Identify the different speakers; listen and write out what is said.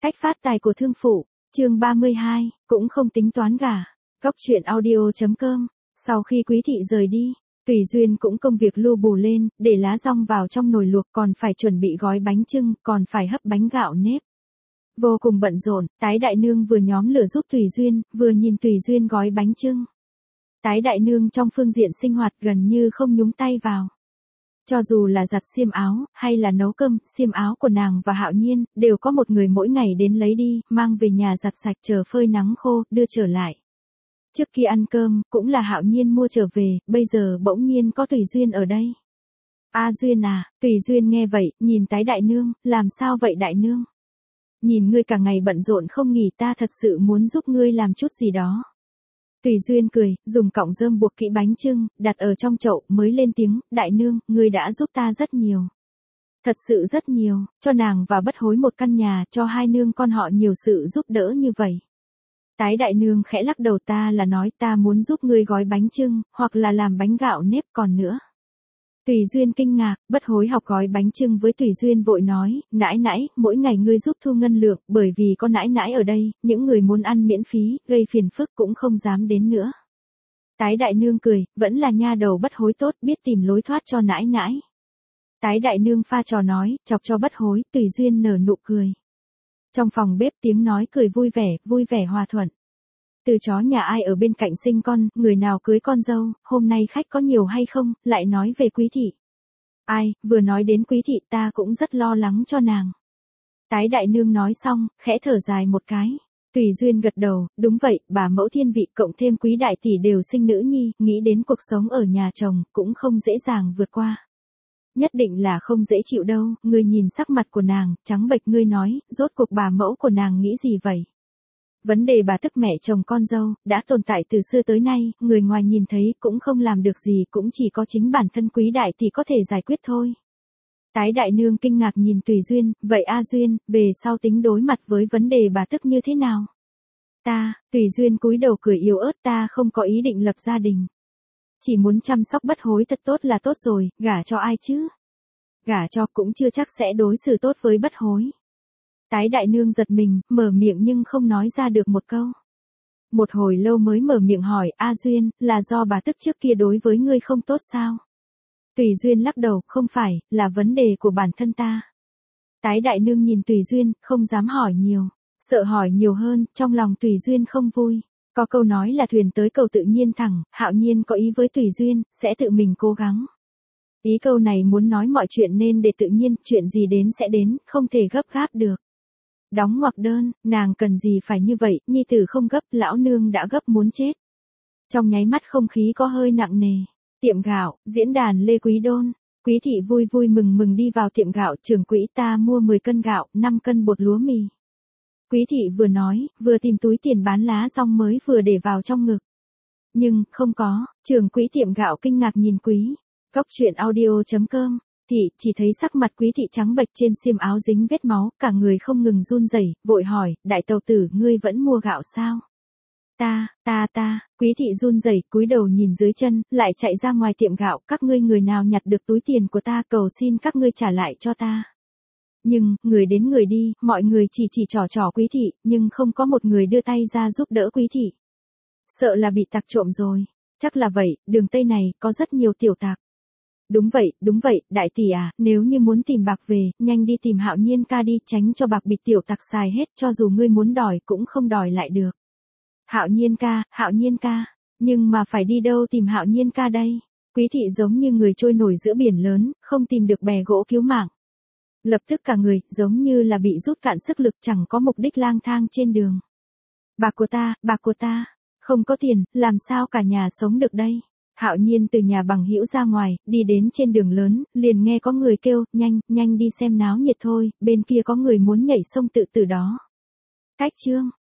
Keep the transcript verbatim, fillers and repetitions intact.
Speaker 1: Cách phát tài của thương phụ, chương ba mươi hai, cũng không tính toán gả. Góc truyện audio chấm com. Sau khi Quý thị rời đi, Tùy Duyên cũng công việc lu bù lên, để lá dong vào trong nồi luộc, còn phải chuẩn bị gói bánh chưng, còn phải hấp bánh gạo nếp. Vô cùng bận rộn, Tái đại nương vừa nhóm lửa giúp Tùy Duyên, vừa nhìn Tùy Duyên gói bánh chưng. Tái đại nương trong phương diện sinh hoạt gần như không nhúng tay vào. Cho dù là giặt xiêm áo, hay là nấu cơm, xiêm áo của nàng và Hạo Nhiên, đều có một người mỗi ngày đến lấy đi, mang về nhà giặt sạch chờ phơi nắng khô, đưa trở lại. Trước khi ăn cơm, cũng là Hạo Nhiên mua trở về, bây giờ bỗng nhiên có Tùy Duyên ở đây. A Duyên à, Tùy Duyên nghe vậy, nhìn Tái đại nương, làm sao vậy đại nương? Nhìn ngươi cả ngày bận rộn không nghỉ, ta thật sự muốn giúp ngươi làm chút gì đó. Tùy Duyên cười, dùng cọng rơm buộc kỹ bánh chưng, đặt ở trong chậu, mới lên tiếng, đại nương, ngươi đã giúp ta rất nhiều. Thật sự rất nhiều, cho nàng và Bất Hối một căn nhà, cho hai nương con họ nhiều sự giúp đỡ như vậy. Tái đại nương khẽ lắc đầu, ta là nói ta muốn giúp ngươi gói bánh chưng, hoặc là làm bánh gạo nếp còn nữa. Tùy Duyên kinh ngạc, Bất Hối học gói bánh chưng với Tùy Duyên vội nói, nãi nãi, mỗi ngày ngươi giúp thu ngân lượng, bởi vì có nãi nãi ở đây, những người muốn ăn miễn phí, gây phiền phức cũng không dám đến nữa. Tái đại nương cười, vẫn là nha đầu Bất Hối tốt, biết tìm lối thoát cho nãi nãi. Tái đại nương pha trò nói, chọc cho Bất Hối, Tùy Duyên nở nụ cười. Trong phòng bếp tiếng nói cười vui vẻ, vui vẻ hòa thuận. Từ chó nhà ai ở bên cạnh sinh con, người nào cưới con dâu, hôm nay khách có nhiều hay không, lại nói về Quý thị. Ai, vừa nói đến Quý thị ta cũng rất lo lắng cho nàng. Tái đại nương nói xong, khẽ thở dài một cái. Tùy Duyên gật đầu, đúng vậy, bà mẫu thiên vị cộng thêm Quý đại tỷ đều sinh nữ nhi, nghĩ đến cuộc sống ở nhà chồng, cũng không dễ dàng vượt qua. Nhất định là không dễ chịu đâu, ngươi nhìn sắc mặt của nàng, trắng bệch, ngươi nói, rốt cuộc bà mẫu của nàng nghĩ gì vậy? Vấn đề bà tức mẹ chồng con dâu, đã tồn tại từ xưa tới nay, người ngoài nhìn thấy cũng không làm được gì, cũng chỉ có chính bản thân Quý đại thì có thể giải quyết thôi. Tái đại nương kinh ngạc nhìn Tùy Duyên, vậy A Duyên, về sau tính đối mặt với vấn đề bà tức như thế nào? Ta, Tùy Duyên cúi đầu cười yếu ớt, ta không có ý định lập gia đình. Chỉ muốn chăm sóc Bất Hối thật tốt là tốt rồi, gả cho ai chứ? Gả cho cũng chưa chắc sẽ đối xử tốt với Bất Hối. Tái đại nương giật mình, mở miệng nhưng không nói ra được một câu. Một hồi lâu mới mở miệng hỏi, A Duyên, là do bà tức trước kia đối với ngươi không tốt sao? Tùy Duyên lắc đầu, không phải, là vấn đề của bản thân ta. Tái đại nương nhìn Tùy Duyên, không dám hỏi nhiều, sợ hỏi nhiều hơn, trong lòng Tùy Duyên không vui. Có câu nói là thuyền tới cầu tự nhiên thẳng, Hạo Nhiên có ý với Tùy Duyên, sẽ tự mình cố gắng. Ý câu này muốn nói mọi chuyện nên để tự nhiên, chuyện gì đến sẽ đến, không thể gấp gáp được. Đóng ngoặc đơn, nàng cần gì phải như vậy, nhi tử không gấp, lão nương đã gấp muốn chết. Trong nháy mắt không khí có hơi nặng nề. Tiệm gạo, diễn đàn Lê Quý Đôn. Quý thị vui vui mừng mừng đi vào tiệm gạo, trưởng quỹ ta mua mười cân gạo, năm cân bột lúa mì. Quý thị vừa nói, vừa tìm túi tiền bán lá dong mới vừa để vào trong ngực. Nhưng, không có, trưởng quỹ tiệm gạo kinh ngạc nhìn Quý. Góc truyện audio chấm com. Thị chỉ thấy sắc mặt Quý thị trắng bệch, trên xiêm áo dính vết máu, cả người không ngừng run rẩy, vội hỏi, đại tàu tử, ngươi vẫn mua gạo sao? Ta, ta ta, Quý thị run rẩy, cúi đầu nhìn dưới chân, lại chạy ra ngoài tiệm gạo, các ngươi người nào nhặt được túi tiền của ta, cầu xin các ngươi trả lại cho ta. Nhưng, người đến người đi, mọi người chỉ chỉ trò trò Quý thị, nhưng không có một người đưa tay ra giúp đỡ Quý thị. Sợ là bị tặc trộm rồi. Chắc là vậy, đường Tây này, có rất nhiều tiểu tặc. Đúng vậy, đúng vậy, đại tỷ à, nếu như muốn tìm bạc về, nhanh đi tìm Hạo Nhiên ca đi, tránh cho bạc bị tiểu tặc xài hết, cho dù ngươi muốn đòi cũng không đòi lại được. Hạo Nhiên ca, Hạo Nhiên ca, nhưng mà phải đi đâu tìm Hạo Nhiên ca đây? Quý thị giống như người trôi nổi giữa biển lớn, không tìm được bè gỗ cứu mạng. Lập tức cả người, giống như là bị rút cạn sức lực, chẳng có mục đích lang thang trên đường. Bạc của ta, bạc của ta, không có tiền, làm sao cả nhà sống được đây? Hạo Nhiên từ nhà bằng hữu ra ngoài, đi đến trên đường lớn, liền nghe có người kêu, nhanh, nhanh đi xem náo nhiệt thôi, bên kia có người muốn nhảy sông tự tử đó. Cách chương.